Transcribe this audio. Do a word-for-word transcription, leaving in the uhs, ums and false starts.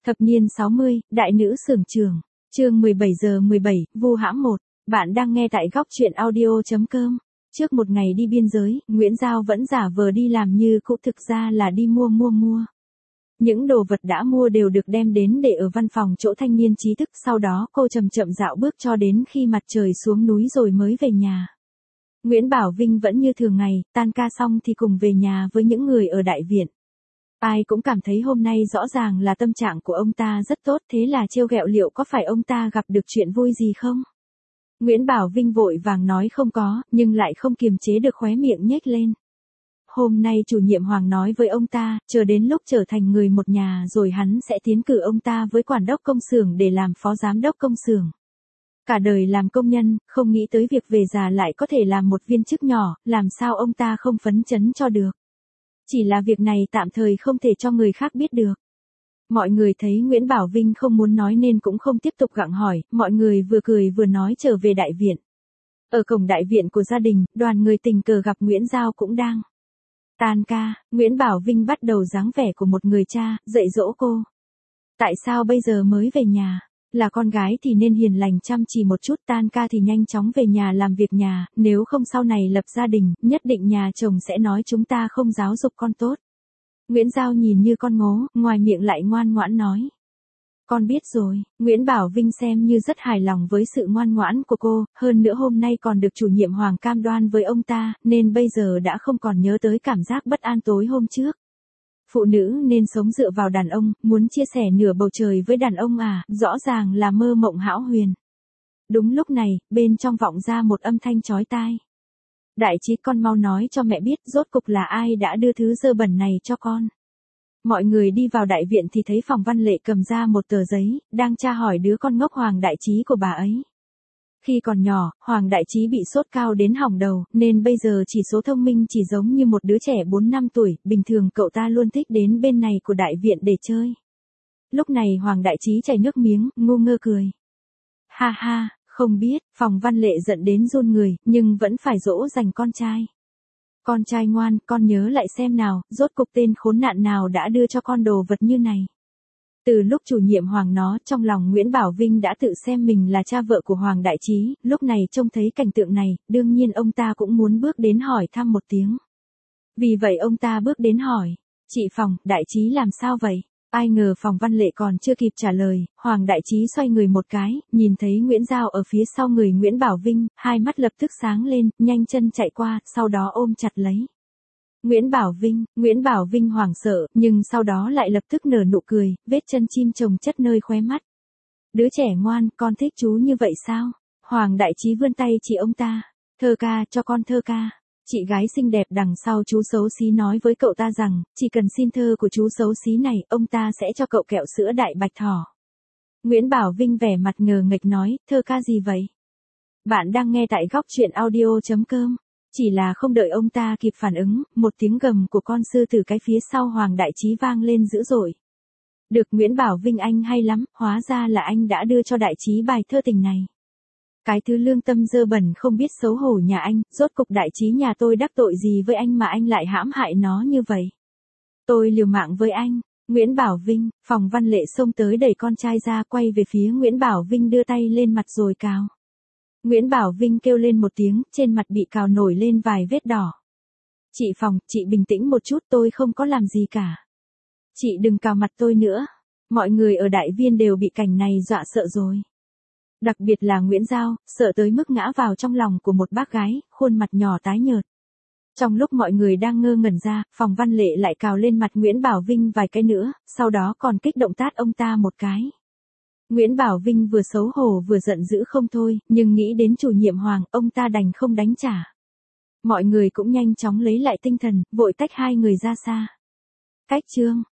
Thập niên sáu mươi, đại nữ xưởng trưởng. Chương mười bảy giờ mười bảy, Vu hãm một. Bạn đang nghe tại góc truyện audio chấm com. Trước một ngày đi biên giới, Nguyễn Giao vẫn giả vờ đi làm như cũ, thực ra là đi mua mua mua. Những đồ vật đã mua đều được đem đến để ở văn phòng chỗ thanh niên trí thức, sau đó cô chậm chậm dạo bước cho đến khi mặt trời xuống núi rồi mới về nhà. Nguyễn Bảo Vinh vẫn như thường ngày, tan ca xong thì cùng về nhà với những người ở đại viện. Ai cũng cảm thấy hôm nay rõ ràng là tâm trạng của ông ta rất tốt, thế là trêu ghẹo liệu có phải ông ta gặp được chuyện vui gì không? Nguyễn Bảo Vinh vội vàng nói không có, nhưng lại không kiềm chế được khóe miệng nhếch lên. Hôm nay chủ nhiệm Hoàng nói với ông ta, chờ đến lúc trở thành người một nhà rồi hắn sẽ tiến cử ông ta với quản đốc công xưởng để làm phó giám đốc công xưởng. Cả đời làm công nhân, không nghĩ tới việc về già lại có thể làm một viên chức nhỏ, làm sao ông ta không phấn chấn cho được. Chỉ là việc này tạm thời không thể cho người khác biết được. Mọi người thấy Nguyễn Bảo Vinh không muốn nói nên cũng không tiếp tục gặng hỏi, mọi người vừa cười vừa nói trở về đại viện. Ở cổng đại viện của gia đình, đoàn người tình cờ gặp Nguyễn Giao cũng đang tan ca. Nguyễn Bảo Vinh bắt đầu dáng vẻ của một người cha, dạy dỗ cô. Tại sao bây giờ mới về nhà? Là con gái thì nên hiền lành chăm chỉ một chút, tan ca thì nhanh chóng về nhà làm việc nhà, nếu không sau này lập gia đình, nhất định nhà chồng sẽ nói chúng ta không giáo dục con tốt. Nguyễn Giao nhìn như con ngố, ngoài miệng lại ngoan ngoãn nói. Con biết rồi. Nguyễn Bảo Vinh xem như rất hài lòng với sự ngoan ngoãn của cô, hơn nữa hôm nay còn được chủ nhiệm Hoàng cam đoan với ông ta, nên bây giờ đã không còn nhớ tới cảm giác bất an tối hôm trước. Phụ nữ nên sống dựa vào đàn ông, muốn chia sẻ nửa bầu trời với đàn ông à, rõ ràng là mơ mộng hão huyền. Đúng lúc này, bên trong vọng ra một âm thanh chói tai. Đại trí, con mau nói cho mẹ biết rốt cục là ai đã đưa thứ dơ bẩn này cho con. Mọi người đi vào đại viện thì thấy Phòng Văn Lệ cầm ra một tờ giấy, đang tra hỏi đứa con ngốc Hoàng Đại Trí của bà ấy. Khi còn nhỏ, Hoàng Đại Trí bị sốt cao đến hỏng đầu, nên bây giờ chỉ số thông minh chỉ giống như một đứa trẻ bốn năm tuổi, bình thường cậu ta luôn thích đến bên này của đại viện để chơi. Lúc này Hoàng Đại Trí chảy nước miếng, ngu ngơ cười. Ha ha, không biết, Phòng Văn Lệ giận đến run người, nhưng vẫn phải dỗ dành con trai. Con trai ngoan, con nhớ lại xem nào, rốt cục tên khốn nạn nào đã đưa cho con đồ vật như này. Từ lúc chủ nhiệm Hoàng nó, trong lòng Nguyễn Bảo Vinh đã tự xem mình là cha vợ của Hoàng Đại Trí, lúc này trông thấy cảnh tượng này, đương nhiên ông ta cũng muốn bước đến hỏi thăm một tiếng. Vì vậy ông ta bước đến hỏi, chị Phòng, Đại Trí làm sao vậy? Ai ngờ Phòng Văn Lệ còn chưa kịp trả lời, Hoàng Đại Trí xoay người một cái, nhìn thấy Nguyễn Giao ở phía sau người Nguyễn Bảo Vinh, hai mắt lập tức sáng lên, nhanh chân chạy qua, sau đó ôm chặt lấy. Nguyễn Bảo Vinh, Nguyễn Bảo Vinh hoảng sợ, nhưng sau đó lại lập tức nở nụ cười, vết chân chim chồng chất nơi khóe mắt. Đứa trẻ ngoan, con thích chú như vậy sao? Hoàng Đại Trí vươn tay chỉ ông ta, thơ ca, cho con thơ ca. Chị gái xinh đẹp đằng sau chú xấu xí nói với cậu ta rằng, chỉ cần xin thơ của chú xấu xí này, ông ta sẽ cho cậu kẹo sữa đại bạch thỏ. Nguyễn Bảo Vinh vẻ mặt ngờ nghệch nói, thơ ca gì vậy? Bạn đang nghe tại góc truyện audio chấm com. Chỉ là không đợi ông ta kịp phản ứng, một tiếng gầm của con sư từ cái phía sau Hoàng Đại Trí vang lên dữ dội. Được, Nguyễn Bảo Vinh anh hay lắm, hóa ra là anh đã đưa cho Đại Trí bài thơ tình này. Cái thứ lương tâm dơ bẩn không biết xấu hổ nhà anh, rốt cục Đại Trí nhà tôi đắc tội gì với anh mà anh lại hãm hại nó như vậy? Tôi liều mạng với anh. Nguyễn Bảo Vinh, Phòng Văn Lệ xông tới đẩy con trai ra, quay về phía Nguyễn Bảo Vinh đưa tay lên mặt rồi cào. Nguyễn Bảo Vinh kêu lên một tiếng, trên mặt bị cào nổi lên vài vết đỏ. Chị Phòng, chị bình tĩnh một chút, tôi không có làm gì cả. Chị đừng cào mặt tôi nữa. Mọi người ở đại viên đều bị cảnh này dọa sợ rồi. Đặc biệt là Nguyễn Giao, sợ tới mức ngã vào trong lòng của một bác gái, khuôn mặt nhỏ tái nhợt. Trong lúc mọi người đang ngơ ngẩn ra, Phòng Văn Lệ lại cào lên mặt Nguyễn Bảo Vinh vài cái nữa, sau đó còn kích động tát ông ta một cái. Nguyễn Bảo Vinh vừa xấu hổ vừa giận dữ không thôi, nhưng nghĩ đến chủ nhiệm Hoàng, ông ta đành không đánh trả. Mọi người cũng nhanh chóng lấy lại tinh thần, vội tách hai người ra xa. Cách chương.